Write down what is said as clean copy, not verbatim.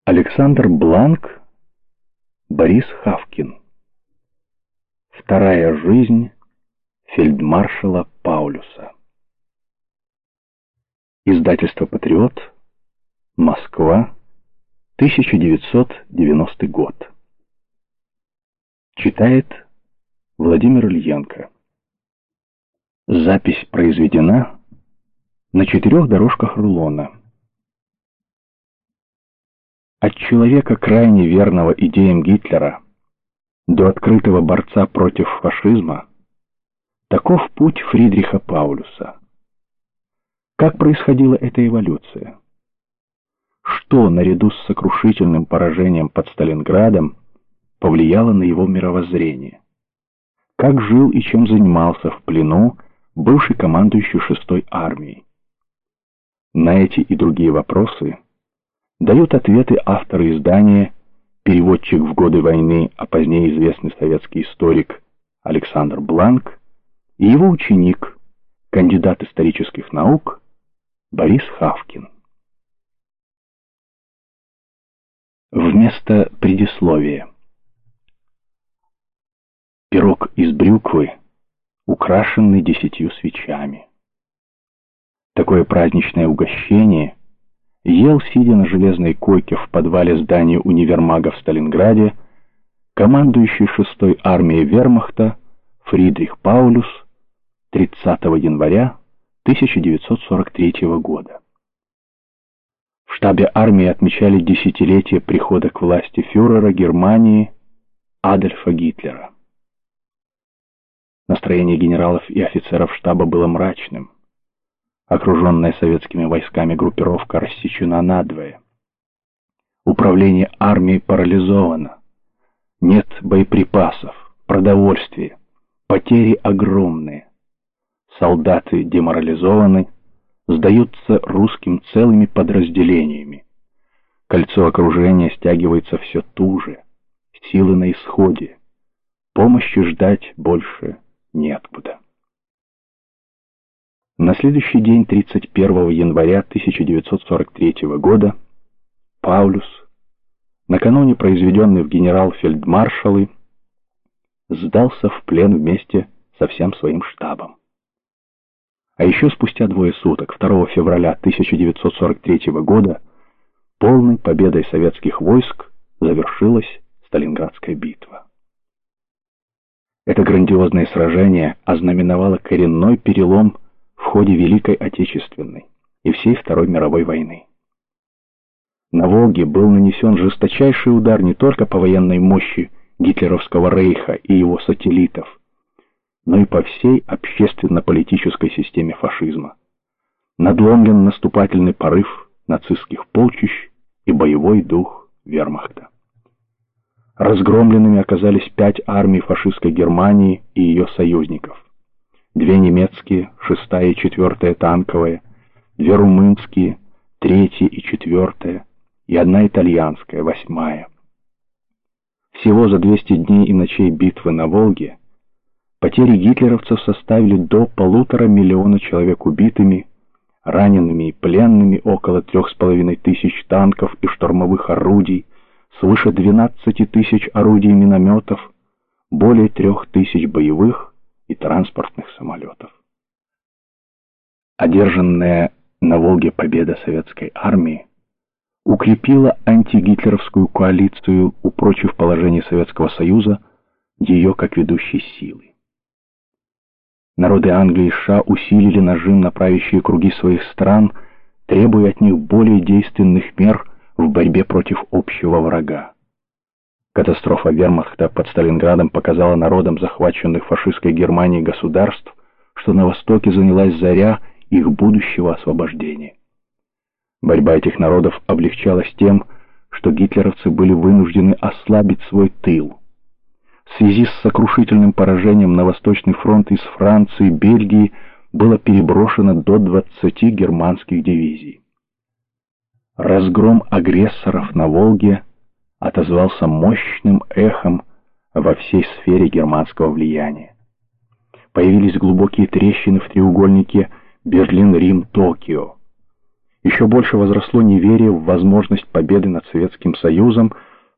Александр Бланк, Борис Хавкин. Вторая жизнь фельдмаршала Паулюса. Издательство «Патриот», Москва, 1990 год. Читает Владимир Ильенко. Запись произведена на 4 дорожках рулона. От человека, крайне верного идеям Гитлера, до открытого борца против фашизма, таков путь Фридриха Паулюса. Как происходила эта эволюция? Что, наряду с сокрушительным поражением под Сталинградом, повлияло на его мировоззрение? Как жил и чем занимался в плену бывший командующий 6-й армией? На эти и другие вопросы дают ответы авторы издания, переводчик в годы войны, а позднее известный советский историк Александр Бланк, и его ученик, кандидат исторических наук Борис Хавкин. Вместо предисловия. Пирог из брюквы, украшенный 10 свечами. Такое праздничное угощение ел, сидя на железной койке в подвале здания универмага в Сталинграде, командующий 6-й армией вермахта Фридрих Паулюс 30 января 1943 года. В штабе армии отмечали десятилетие прихода к власти фюрера Германии Адольфа Гитлера. Настроение генералов и офицеров штаба было мрачным. Окруженная советскими войсками группировка рассечена надвое. Управление армией парализовано. Нет боеприпасов, продовольствия, потери огромные. Солдаты деморализованы, сдаются русским целыми подразделениями. Кольцо окружения стягивается все туже, силы на исходе. Помощи ждать больше неоткуда. На следующий день, 31 января 1943 года, Паулюс, накануне произведенный в генерал-фельдмаршалы, сдался в плен вместе со всем своим штабом. А еще спустя 2 суток, 2 февраля 1943 года, полной победой советских войск завершилась Сталинградская битва. Это грандиозное сражение ознаменовало коренной перелом в ходе Великой Отечественной и всей Второй мировой войны. На Волге был нанесен жесточайший удар не только по военной мощи гитлеровского рейха и его сателлитов, но и по всей общественно-политической системе фашизма. Надломлен наступательный порыв нацистских полчищ и боевой дух вермахта. Разгромленными оказались 5 армий фашистской Германии и ее союзников. 2 немецкие, 6-я и 4-я танковые, 2 румынские, 3-я и 4-я, и 1 итальянская, 8-я. Всего за 200 дней и ночей битвы на Волге потери гитлеровцев составили до 1,5 миллиона человек убитыми, ранеными и пленными около 3500 танков и штурмовых орудий, свыше 12 тысяч орудий и минометов, более 3000 боевых и транспортных самолетов. Одержанная на Волге победа советской армии укрепила антигитлеровскую коалицию, упрочив положение Советского Союза ее как ведущей силы. Народы Англии и США усилили нажим на правящие круги своих стран, требуя от них более действенных мер в борьбе против общего врага. Катастрофа вермахта под Сталинградом показала народам захваченных фашистской Германией государств, что на Востоке занялась заря их будущего освобождения. Борьба этих народов облегчалась тем, что гитлеровцы были вынуждены ослабить свой тыл. В связи с сокрушительным поражением на Восточный фронт из Франции и Бельгии было переброшено до 20 германских дивизий. Разгром агрессоров на Волге отозвался мощным эхом во всей сфере германского влияния. Появились глубокие трещины в треугольнике Берлин-Рим-Токио. Еще больше возросло неверие в возможность победы над Советским Союзом